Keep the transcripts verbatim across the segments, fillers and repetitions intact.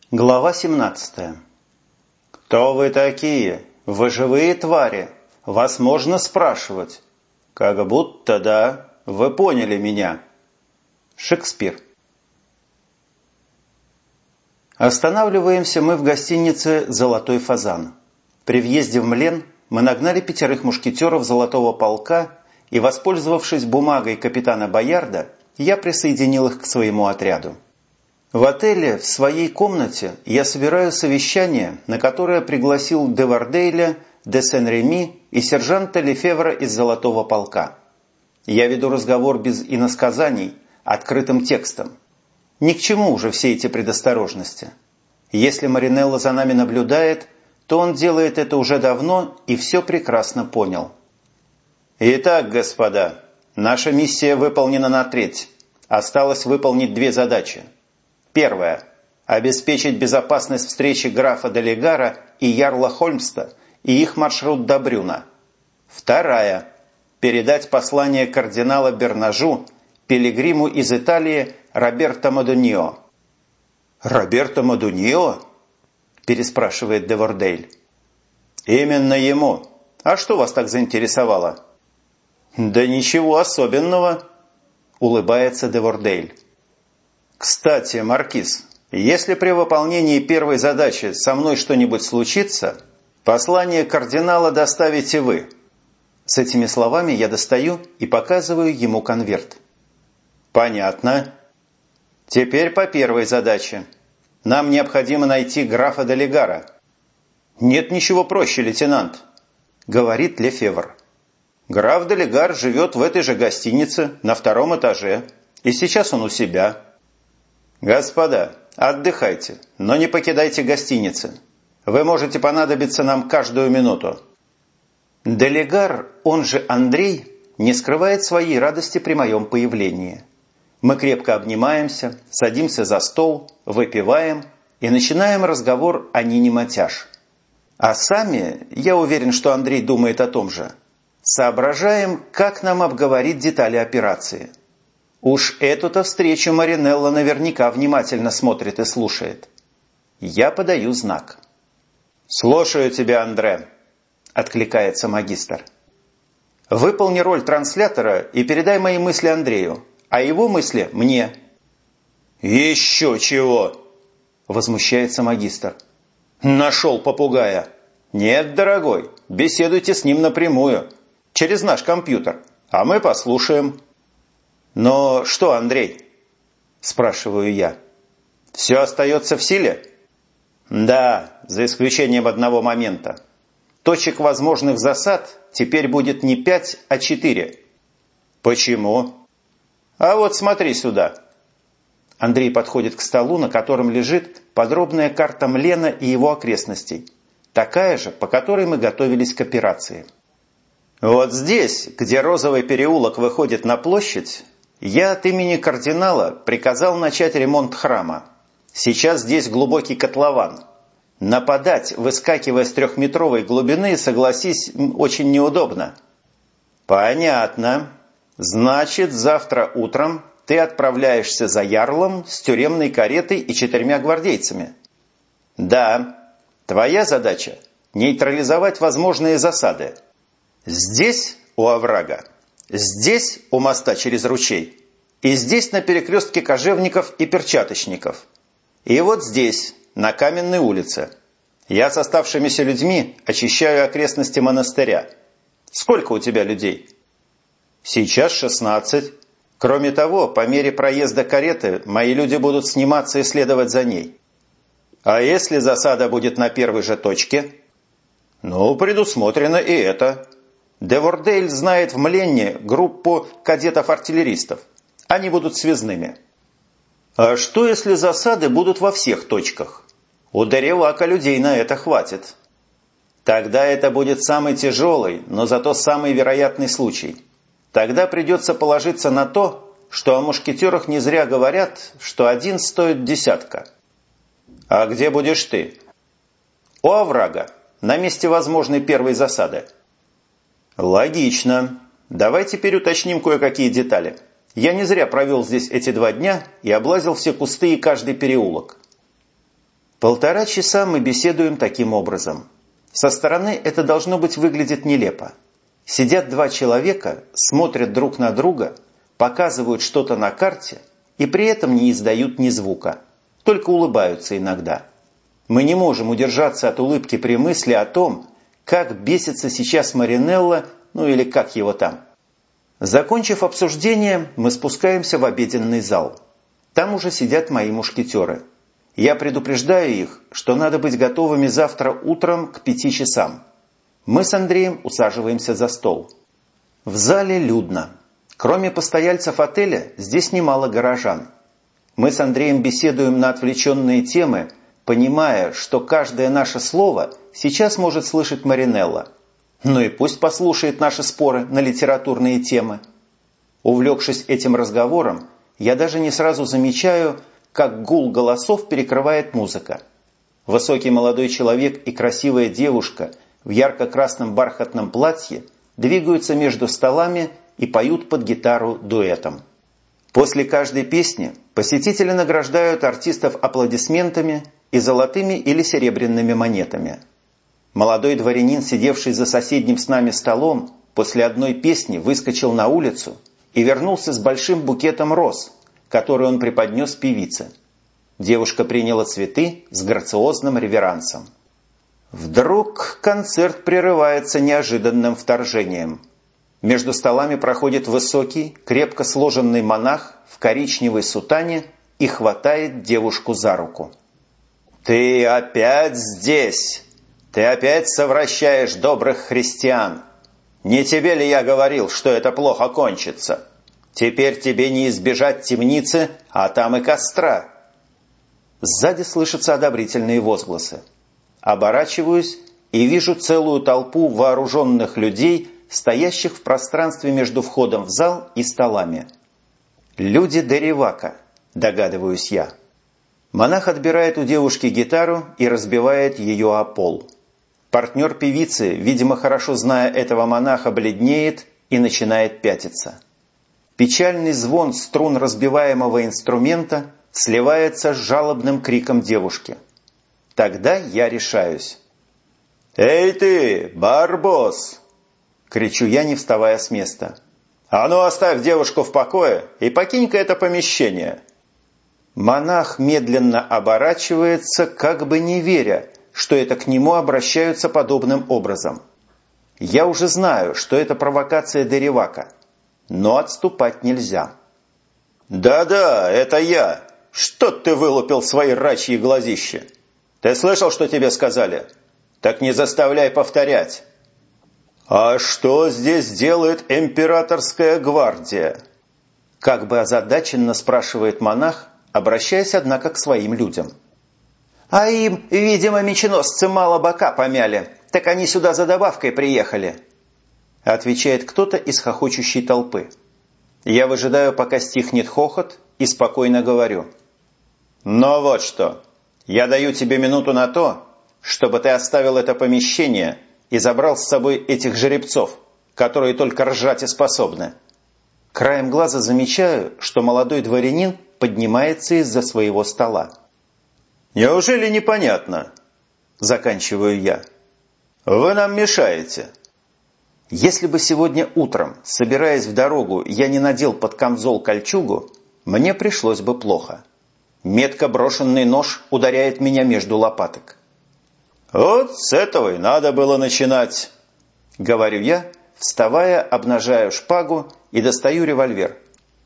Глава семнадцатая. «Кто вы такие? Вы живые твари? Вас можно спрашивать?» «Как будто да. Вы поняли меня». Шекспир. Останавливаемся мы в гостинице «Золотой фазан». При въезде в Млен мы нагнали пятерых мушкетеров Золотого полка и, воспользовавшись бумагой капитана Боярда, я присоединил их к своему отряду. В отеле, в своей комнате, я собираю совещание, на которое пригласил де Вардейля, де Сен-Реми и сержанта Лефевра из Золотого полка. Я веду разговор без иносказаний, открытым текстом. Ни к чему уже все эти предосторожности. Если Маринелло за нами наблюдает, то он делает это уже давно и все прекрасно понял. «Итак, господа, наша миссия выполнена на треть. Осталось выполнить две задачи. Первое. Обеспечить безопасность встречи графа де Легара и ярла Хольмста и их маршрут до Брюна. Вторая. Передать послание кардинала Бернажу пилигриму из Италии Роберто Модуньо». «Роберто Модуньо?» – переспрашивает де Вордель. «Именно ему. А что вас так заинтересовало?» «Да ничего особенного», – улыбается де Вордель. «Кстати, Маркиз, если при выполнении первой задачи со мной что-нибудь случится, послание кардинала доставите вы». С этими словами я достаю и показываю ему конверт. «Понятно. Теперь по первой задаче. Нам необходимо найти графа де Легара». «Нет ничего проще, лейтенант», — говорит Лефевр. «Граф де Легар живет в этой же гостинице на втором этаже, и сейчас он у себя». «Господа, отдыхайте, но не покидайте гостиницы. Вы можете понадобиться нам каждую минуту». Де Легар, он же Андрей, не скрывает своей радости при моем появлении. Мы крепко обнимаемся, садимся за стол, выпиваем и начинаем разговор о Нине Матяш. А сами, я уверен, что Андрей думает о том же, соображаем, как нам обговорить детали операции. Уж эту-то встречу Маринелло наверняка внимательно смотрит и слушает. Я подаю знак. «Слушаю тебя, Андре», — откликается магистр. «Выполни роль транслятора и передай мои мысли Андрею, а его мысли мне». «Еще чего!» – возмущается магистр. «Нашел попугая!» «Нет, дорогой, беседуйте с ним напрямую, через наш компьютер, а мы послушаем». «Но что, Андрей?» – спрашиваю я. «Все остается в силе?» «Да, за исключением одного момента. Точек возможных засад теперь будет не пять, а четыре». «Почему?» «А вот смотри сюда». Андрей подходит к столу, на котором лежит подробная карта Млена и его окрестностей. Такая же, по которой мы готовились к операции. «Вот здесь, где розовый переулок выходит на площадь, я от имени кардинала приказал начать ремонт храма. Сейчас здесь глубокий котлован. Нападать, выскакивая с трехметровой глубины, согласись, очень неудобно». «Понятно. Значит, завтра утром ты отправляешься за ярлом с тюремной каретой и четырьмя гвардейцами». «Да. Твоя задача – нейтрализовать возможные засады. Здесь, у оврага, здесь, у моста через ручей, и здесь на перекрестке кожевников и перчаточников. И вот здесь, на Каменной улице. Я с оставшимися людьми очищаю окрестности монастыря. Сколько у тебя людей?» «Сейчас шестнадцать. Кроме того, по мере проезда кареты мои люди будут сниматься и следовать за ней». «А если засада будет на первой же точке?» «Ну, предусмотрено и это. Де Вордель знает в Мленне группу кадетов-артиллеристов. Они будут связными». «А что, если засады будут во всех точках? У Деревака людей на это хватит». «Тогда это будет самый тяжелый, но зато самый вероятный случай. Тогда придется положиться на то, что о мушкетерах не зря говорят, что один стоит десятка». «А где будешь ты?» «У оврага, на месте возможной первой засады». «Логично. Давай теперь уточним кое-какие детали. Я не зря провел здесь эти два дня и облазил все кусты и каждый переулок». Полтора часа мы беседуем таким образом. Со стороны это должно быть выглядит нелепо. Сидят два человека, смотрят друг на друга, показывают что-то на карте и при этом не издают ни звука, только улыбаются иногда. Мы не можем удержаться от улыбки при мысли о том, как бесится сейчас Маринелло, ну или как его там. Закончив обсуждение, мы спускаемся в обеденный зал. Там уже сидят мои мушкетеры. Я предупреждаю их, что надо быть готовыми завтра утром к пяти часам. Мы с Андреем усаживаемся за стол. В зале людно. Кроме постояльцев отеля, здесь немало горожан. Мы с Андреем беседуем на отвлеченные темы, понимая, что каждое наше слово сейчас может слышать Маринелло. Ну и пусть послушает наши споры на литературные темы. Увлекшись этим разговором, я даже не сразу замечаю, как гул голосов перекрывает музыка. Высокий молодой человек и красивая девушка в ярко-красном бархатном платье двигаются между столами и поют под гитару дуэтом. После каждой песни посетители награждают артистов аплодисментами и золотыми или серебряными монетами. Молодой дворянин, сидевший за соседним с нами столом, после одной песни выскочил на улицу и вернулся с большим букетом роз, который он преподнес певице. Девушка приняла цветы с грациозным реверансом. Вдруг концерт прерывается неожиданным вторжением. Между столами проходит высокий, крепко сложенный монах в коричневой сутане и хватает девушку за руку. «Ты опять здесь! Ты опять совращаешь добрых христиан! Не тебе ли я говорил, что это плохо кончится? Теперь тебе не избежать темницы, а там и костра!» Сзади слышатся одобрительные возгласы. Оборачиваюсь и вижу целую толпу вооруженных людей, стоящих в пространстве между входом в зал и столами. Люди Деревака, догадываюсь я. Монах отбирает у девушки гитару и разбивает ее о пол. Партнер певицы, видимо, хорошо зная этого монаха, бледнеет и начинает пятиться. Печальный звон струн разбиваемого инструмента сливается с жалобным криком девушки. Тогда я решаюсь. «Эй ты, барбос!» — кричу я, не вставая с места. «А ну оставь девушку в покое и покинь-ка это помещение!» Монах медленно оборачивается, как бы не веря, что это к нему обращаются подобным образом. Я уже знаю, что это провокация Деревака, но отступать нельзя. «Да-да, это я! Что ты вылупил свои рачьи глазища? Ты слышал, что тебе сказали? Так не заставляй повторять!» «А что здесь делает императорская гвардия?» Как бы озадаченно спрашивает монах, обращаясь, однако, к своим людям. «А им, видимо, меченосцы мало бока помяли, так они сюда за добавкой приехали», отвечает кто-то из хохочущей толпы. Я выжидаю, пока стихнет хохот, и спокойно говорю. «Ну вот что, я даю тебе минуту на то, чтобы ты оставил это помещение и забрал с собой этих жеребцов, которые только ржать и способны». Краем глаза замечаю, что молодой дворянин поднимается из-за своего стола. «Неужели непонятно?» – заканчиваю я. «Вы нам мешаете». Если бы сегодня утром, собираясь в дорогу, я не надел под камзол кольчугу, мне пришлось бы плохо. Метко брошенный нож ударяет меня между лопаток. «Вот с этого и надо было начинать», — говорю я, вставая, обнажаю шпагу и достаю револьвер.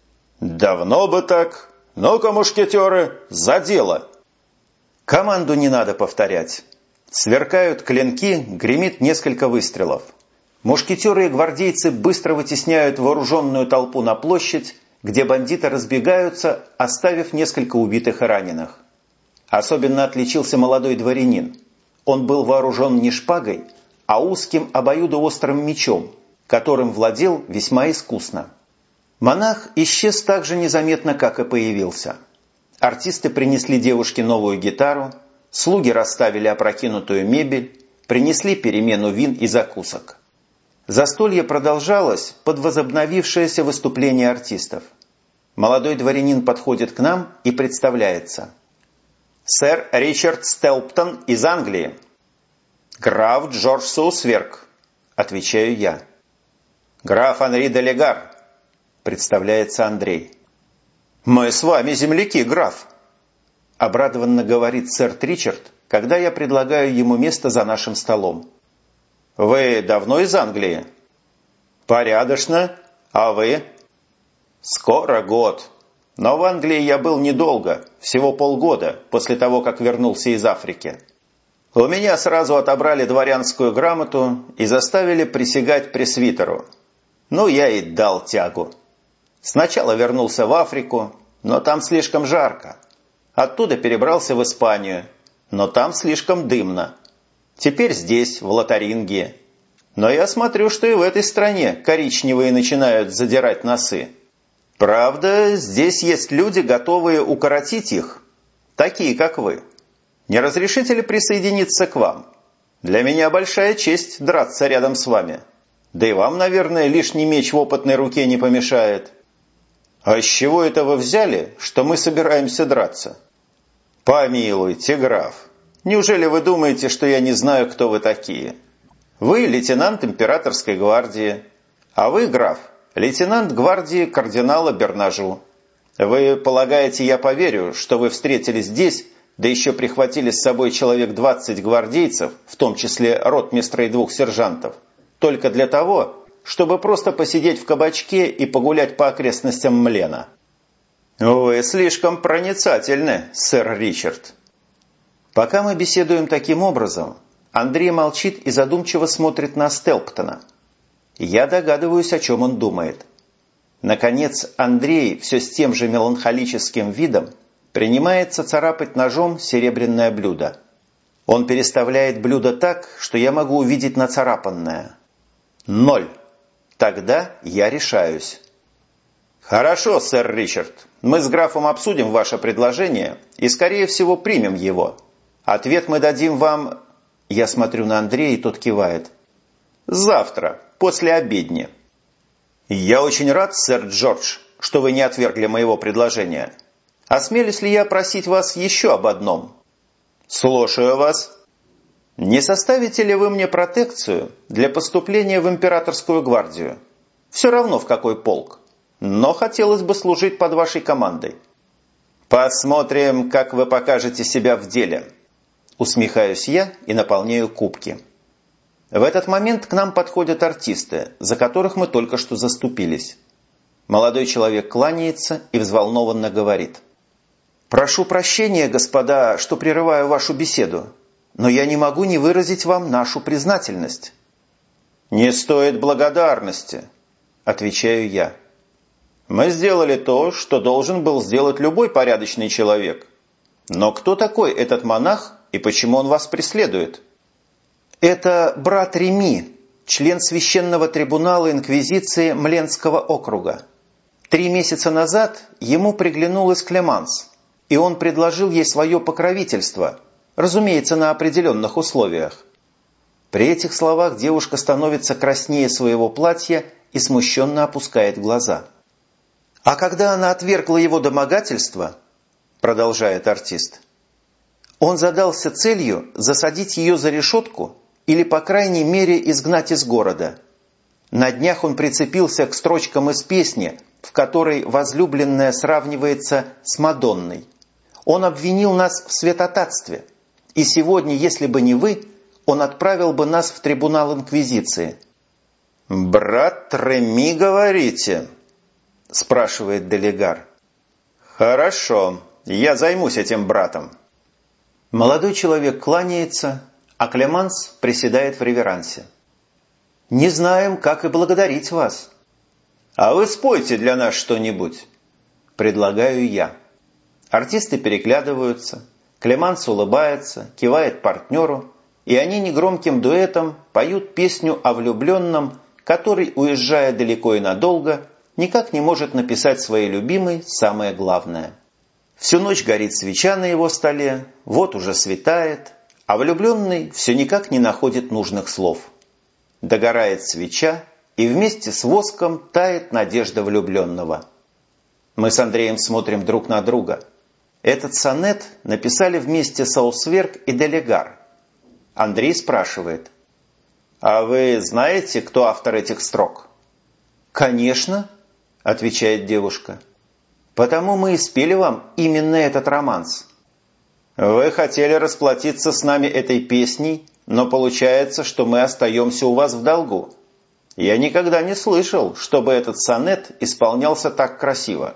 «Давно бы так. Ну-ка, мушкетеры, за дело!» Команду не надо повторять. Сверкают клинки, гремит несколько выстрелов. Мушкетеры и гвардейцы быстро вытесняют вооруженную толпу на площадь, где бандиты разбегаются, оставив несколько убитых и раненых. Особенно отличился молодой дворянин. Он был вооружен не шпагой, а узким обоюдоострым мечом, которым владел весьма искусно. Монах исчез так же незаметно, как и появился. Артисты принесли девушке новую гитару, слуги расставили опрокинутую мебель, принесли перемену вин и закусок. Застолье продолжалось под возобновившееся выступление артистов. Молодой дворянин подходит к нам и представляется. Сэр Ричард Стелптон из Англии. Граф Джордж Соусверк, отвечаю я. Граф Анри де Легар, представляется Андрей. Мы с вами земляки, граф, обрадованно говорит сэр Ричард, когда я предлагаю ему место за нашим столом. Вы давно из Англии? Порядочно. А вы? Скоро год. Но в Англии я был недолго, всего полгода, после того, как вернулся из Африки. У меня сразу отобрали дворянскую грамоту и заставили присягать пресвитеру. Ну, я и дал тягу. Сначала вернулся в Африку, но там слишком жарко. Оттуда перебрался в Испанию, но там слишком дымно. Теперь здесь, в Лотарингии. Но я смотрю, что и в этой стране коричневые начинают задирать носы. Правда, здесь есть люди, готовые укоротить их, такие, как вы. Не разрешите ли присоединиться к вам? Для меня большая честь драться рядом с вами. Да и вам, наверное, лишний меч в опытной руке не помешает. А с чего это вы взяли, что мы собираемся драться? Помилуйте, граф. Неужели вы думаете, что я не знаю, кто вы такие? Вы лейтенант императорской гвардии, а вы, граф, лейтенант гвардии кардинала Бернажу. Вы полагаете, я поверю, что вы встретились здесь, да еще прихватили с собой человек двадцать гвардейцев, в том числе ротмистра и двух сержантов, только для того, чтобы просто посидеть в кабачке и погулять по окрестностям Млена? Вы слишком проницательны, сэр Ричард. Пока мы беседуем таким образом, Андрей молчит и задумчиво смотрит на Стелптона. Я догадываюсь, о чем он думает. Наконец, Андрей все с тем же меланхолическим видом принимается царапать ножом серебряное блюдо. Он переставляет блюдо так, что я могу увидеть нацарапанное. Ноль. Тогда я решаюсь. Хорошо, сэр Ричард. Мы с графом обсудим ваше предложение и, скорее всего, примем его. Ответ мы дадим вам... Я смотрю на Андрея, и тот кивает. Завтра, после обедни. Я очень рад, сэр Джордж, что вы не отвергли моего предложения. Осмелюсь ли я просить вас еще об одном? Слушаю вас. Не составите ли вы мне протекцию для поступления в императорскую гвардию? Все равно в какой полк. Но хотелось бы служить под вашей командой. Посмотрим, как вы покажете себя в деле. Усмехаюсь я и наполняю кубки. В этот момент к нам подходят артисты, за которых мы только что заступились. Молодой человек кланяется и взволнованно говорит. «Прошу прощения, господа, что прерываю вашу беседу, но я не могу не выразить вам нашу признательность». «Не стоит благодарности», – отвечаю я. «Мы сделали то, что должен был сделать любой порядочный человек. Но кто такой этот монах и почему он вас преследует?» «Это брат Реми, член священного трибунала инквизиции Мленского округа. Три месяца назад ему приглянулась Клеманс, и он предложил ей свое покровительство, разумеется, на определенных условиях». При этих словах девушка становится краснее своего платья и смущенно опускает глаза. «А когда она отвергла его домогательство, — продолжает артист, — он задался целью засадить ее за решетку или, по крайней мере, изгнать из города. На днях он прицепился к строчкам из песни, в которой возлюбленная сравнивается с Мадонной. Он обвинил нас в святотатстве, и сегодня, если бы не вы, он отправил бы нас в трибунал инквизиции». «Брат Реми, говорите?» – спрашивает де Легар. «Хорошо, я займусь этим братом». Молодой человек кланяется, а Клеманс приседает в реверансе. «Не знаем, как и благодарить вас». «А вы спойте для нас что-нибудь», – предлагаю я. Артисты переглядываются, Клеманс улыбается, кивает партнеру, и они негромким дуэтом поют песню о влюбленном, который, уезжая далеко и надолго, никак не может написать своей любимой самое главное. Всю ночь горит свеча на его столе, вот уже светает, а влюбленный все никак не находит нужных слов. Догорает свеча, и вместе с воском тает надежда влюбленного. Мы с Андреем смотрим друг на друга. Этот сонет написали вместе Саусверг и Делегар. Андрей спрашивает: «А вы знаете, кто автор этих строк?» «Конечно», – отвечает девушка. «Потому мы и спели вам именно этот романс». «Вы хотели расплатиться с нами этой песней, но получается, что мы остаемся у вас в долгу. Я никогда не слышал, чтобы этот сонет исполнялся так красиво».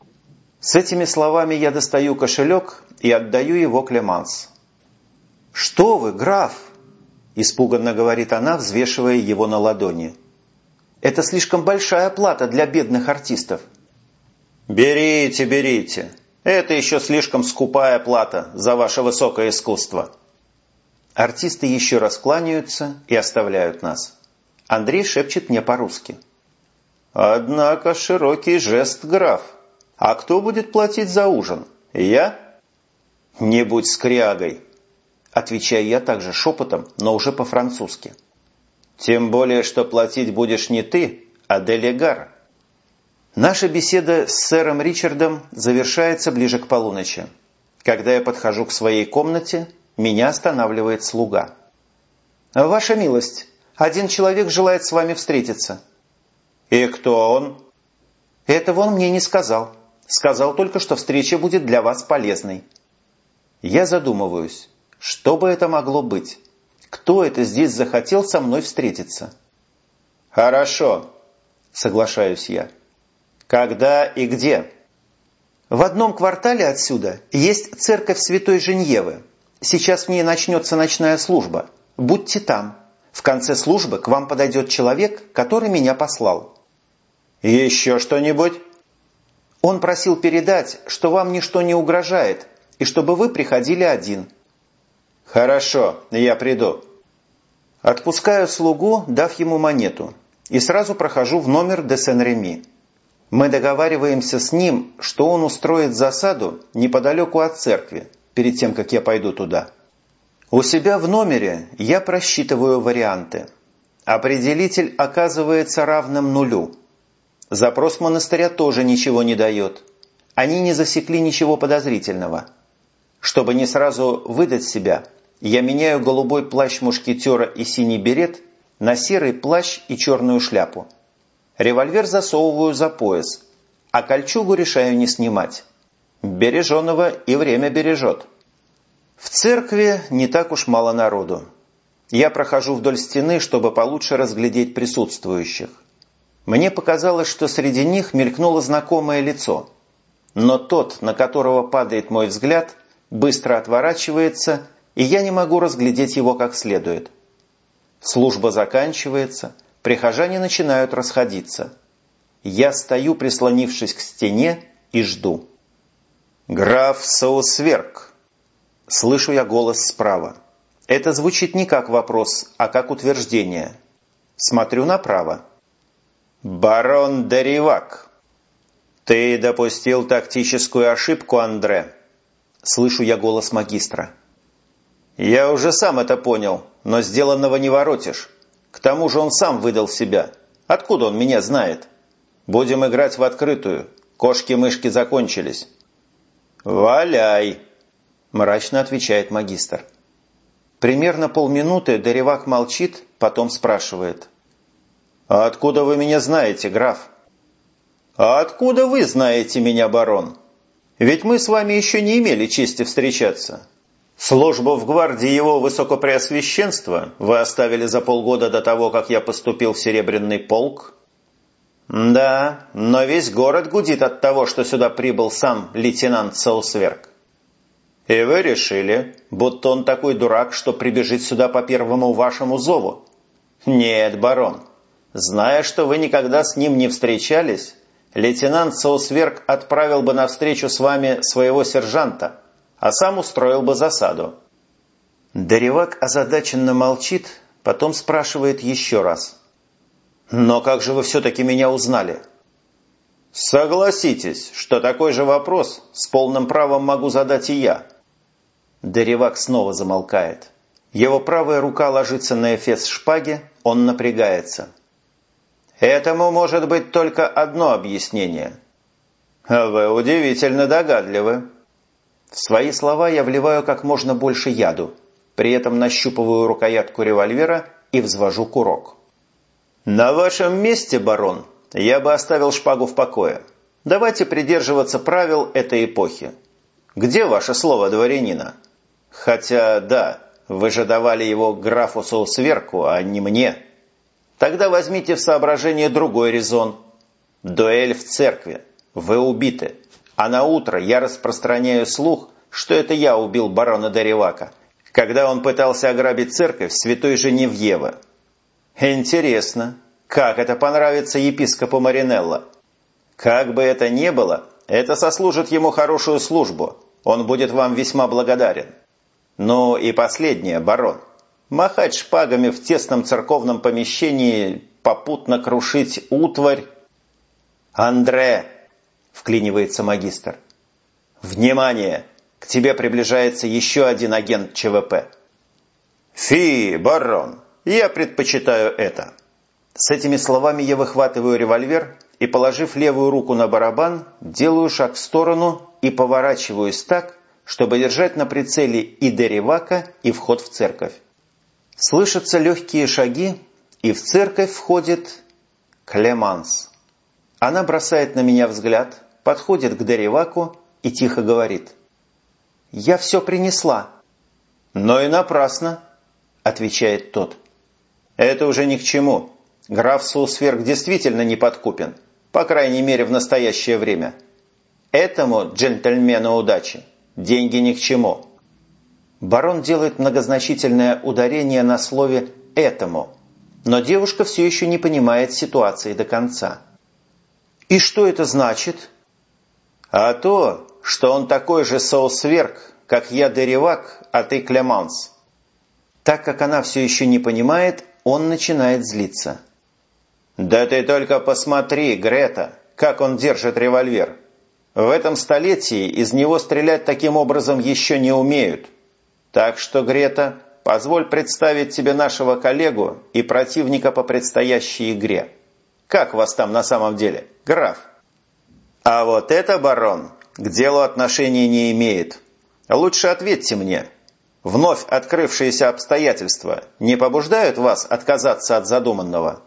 С этими словами я достаю кошелек и отдаю его Клеманс. «Что вы, граф?» – испуганно говорит она, взвешивая его на ладони. «Это слишком большая плата для бедных артистов». «Берите, берите. Это еще слишком скупая плата за ваше высокое искусство». Артисты еще раз кланяются и оставляют нас. Андрей шепчет мне по-русски: «Однако широкий жест, граф. А кто будет платить за ужин? Я?» «Не будь скрягой», – отвечаю я также шепотом, но уже по-французски. «Тем более, что платить будешь не ты, а Делегар». Наша беседа с сэром Ричардом завершается ближе к полуночи. Когда я подхожу к своей комнате, меня останавливает слуга. «Ваша милость, один человек желает с вами встретиться». «И кто он?» «Этого он мне не сказал. Сказал только, что встреча будет для вас полезной». Я задумываюсь, что бы это могло быть? Кто это здесь захотел со мной встретиться? «Хорошо», – соглашаюсь я. «Когда и где?» «В одном квартале отсюда есть церковь Святой Женьевы. Сейчас в ней начнется ночная служба. Будьте там. В конце службы к вам подойдет человек, который меня послал». «Еще что-нибудь?» «Он просил передать, что вам ничто не угрожает, и чтобы вы приходили один». «Хорошо, я приду». Отпускаю слугу, дав ему монету, и сразу прохожу в номер де Сен-Реми. Мы договариваемся с ним, что он устроит засаду неподалеку от церкви, перед тем, как я пойду туда. У себя в номере я просчитываю варианты. Определитель оказывается равным нулю. Запрос монастыря тоже ничего не дает. Они не засекли ничего подозрительного. Чтобы не сразу выдать себя, я меняю голубой плащ мушкетера и синий берет на серый плащ и черную шляпу. Револьвер засовываю за пояс, а кольчугу решаю не снимать. Береженого и время бережет. В церкви не так уж мало народу. Я прохожу вдоль стены, чтобы получше разглядеть присутствующих. Мне показалось, что среди них мелькнуло знакомое лицо. Но тот, на которого падает мой взгляд, быстро отворачивается, и я не могу разглядеть его как следует. Служба заканчивается, прихожане начинают расходиться. Я стою, прислонившись к стене, и жду. «Граф Саусверг!» Слышу я голос справа. Это звучит не как вопрос, а как утверждение. Смотрю направо. «Барон де Ривак!» «Ты допустил тактическую ошибку, Андре!» Слышу я голос магистра. «Я уже сам это понял, но сделанного не воротишь. К тому же он сам выдал себя. Откуда он меня знает? Будем играть в открытую. Кошки-мышки закончились». «Валяй!» – мрачно отвечает магистр. Примерно полминуты де Ривак молчит, потом спрашивает. «А откуда вы меня знаете, граф?» «А откуда вы знаете меня, барон? Ведь мы с вами еще не имели чести встречаться. Службу в гвардии его высокопреосвященства вы оставили за полгода до того, как я поступил в Серебряный полк». «Да, но весь город гудит от того, что сюда прибыл сам лейтенант Саусверг. И вы решили, будто он такой дурак, что прибежит сюда по первому вашему зову? Нет, барон. Зная, что вы никогда с ним не встречались, лейтенант Саусверг отправил бы навстречу с вами своего сержанта, а сам устроил бы засаду». Де Ривак озадаченно молчит, потом спрашивает еще раз. «Но как же вы все-таки меня узнали?» «Согласитесь, что такой же вопрос с полным правом могу задать и я». Де Ривак снова замолкает. Его правая рука ложится на эфес шпаги, он напрягается. «Этому может быть только одно объяснение». «Вы удивительно догадливы». В свои слова я вливаю как можно больше яду, при этом нащупываю рукоятку револьвера и взвожу курок. «На вашем месте, барон, я бы оставил шпагу в покое. Давайте придерживаться правил этой эпохи. Где ваше слово дворянина? Хотя, да, вы же давали его графу Соусверку, а не мне. Тогда возьмите в соображение другой резон. Дуэль в церкви. Вы убиты. А на утро я распространяю слух, что это я убил барона де Ривака, когда он пытался ограбить церковь святой Женевьевы. Интересно, как это понравится епископу Маринелло? Как бы это ни было, это сослужит ему хорошую службу. Он будет вам весьма благодарен. Ну и последнее, барон. Махать шпагами в тесном церковном помещении, попутно крушить утварь. «Андре!» – вклинивается магистр. «Внимание! К тебе приближается еще один агент ЧВП». «Фи, барон, я предпочитаю это». С этими словами я выхватываю револьвер и, положив левую руку на барабан, делаю шаг в сторону и поворачиваюсь так, чтобы держать на прицеле и де Ривака, и вход в церковь. Слышатся легкие шаги, и в церковь входит Клеманс. Она бросает на меня взгляд, подходит к де Риваку и тихо говорит: «Я все принесла». «Но и напрасно», – отвечает тот. «Это уже ни к чему. Граф Соусверк действительно не подкупен, по крайней мере в настоящее время. Этому джентльмену удачи деньги ни к чему». Барон делает многозначительное ударение на слове «этому», но девушка все еще не понимает ситуации до конца. «И что это значит?» «А то, что он такой же Соусверк, как я де Ривак, а ты Клеманс». Так как она все еще не понимает, он начинает злиться. «Да ты только посмотри, Грета, как он держит револьвер. В этом столетии из него стрелять таким образом еще не умеют. Так что, Грета, позволь представить тебе нашего коллегу и противника по предстоящей игре. Как вас там на самом деле, граф?» «А вот это, барон, к делу отношения не имеет. Лучше ответьте мне. Вновь открывшиеся обстоятельства не побуждают вас отказаться от задуманного?»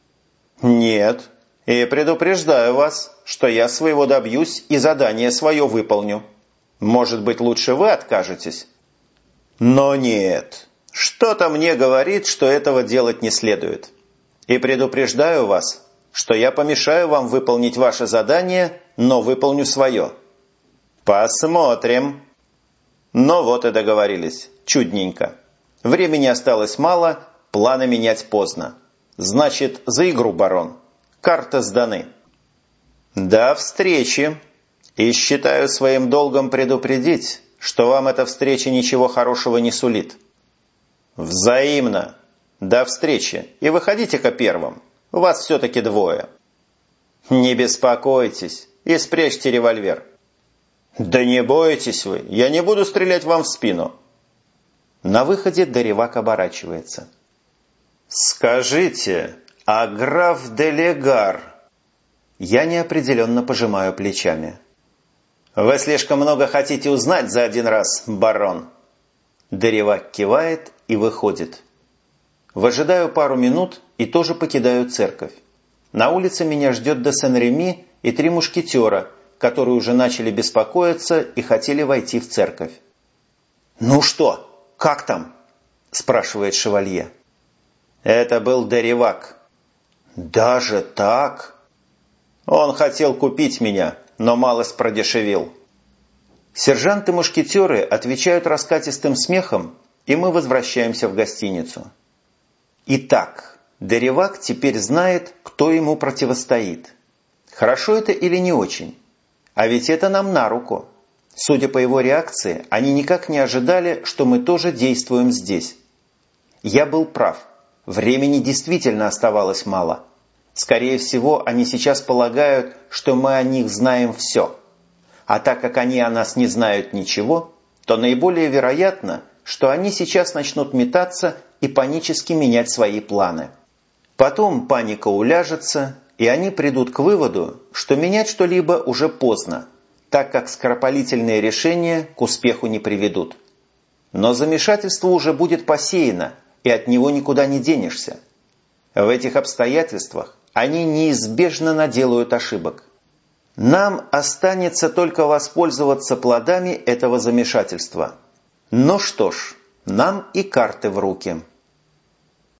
«Нет. И предупреждаю вас, что я своего добьюсь и задание свое выполню. Может быть, лучше вы откажетесь?» «Но нет. Что-то мне говорит, что этого делать не следует. И предупреждаю вас, что я помешаю вам выполнить ваше задание, но выполню свое». «Посмотрим». «Ну вот и договорились. Чудненько. Времени осталось мало, планы менять поздно. Значит, за игру, барон. Карты сданы». «До встречи. И считаю своим долгом предупредить, что вам эта встреча ничего хорошего не сулит». «Взаимно. До встречи. И выходите-ка первым. Вас все-таки двое». «Не беспокойтесь и спрячьте револьвер». «Да не бойтесь вы, я не буду стрелять вам в спину». На выходе де Ривак оборачивается. «Скажите, а граф де Легар?» Я неопределенно пожимаю плечами. «Вы слишком много хотите узнать за один раз, барон». Де Ривак кивает и выходит. Выжидаю пару минут и тоже покидаю церковь. На улице меня ждет де Сен-Реми и три мушкетера, которые уже начали беспокоиться и хотели войти в церковь. «Ну что, как там?» – спрашивает шевалье. «Это был де Ривак». «Даже так?» «Он хотел купить меня, но малость продешевил». Сержанты-мушкетеры отвечают раскатистым смехом, и мы возвращаемся в гостиницу. Итак, де Ривак теперь знает, кто ему противостоит. Хорошо это или не очень? А ведь это нам на руку. Судя по его реакции, они никак не ожидали, что мы тоже действуем здесь. Я был прав. Времени действительно оставалось мало. Скорее всего, они сейчас полагают, что мы о них знаем все. А так как они о нас не знают ничего, то наиболее вероятно, что они сейчас начнут метаться и панически менять свои планы. Потом паника уляжется, и они придут к выводу, что менять что-либо уже поздно, так как скоропалительные решения к успеху не приведут. Но замешательство уже будет посеяно, и от него никуда не денешься. В этих обстоятельствах они неизбежно наделают ошибок. Нам останется только воспользоваться плодами этого замешательства. Ну что ж, нам и карты в руки.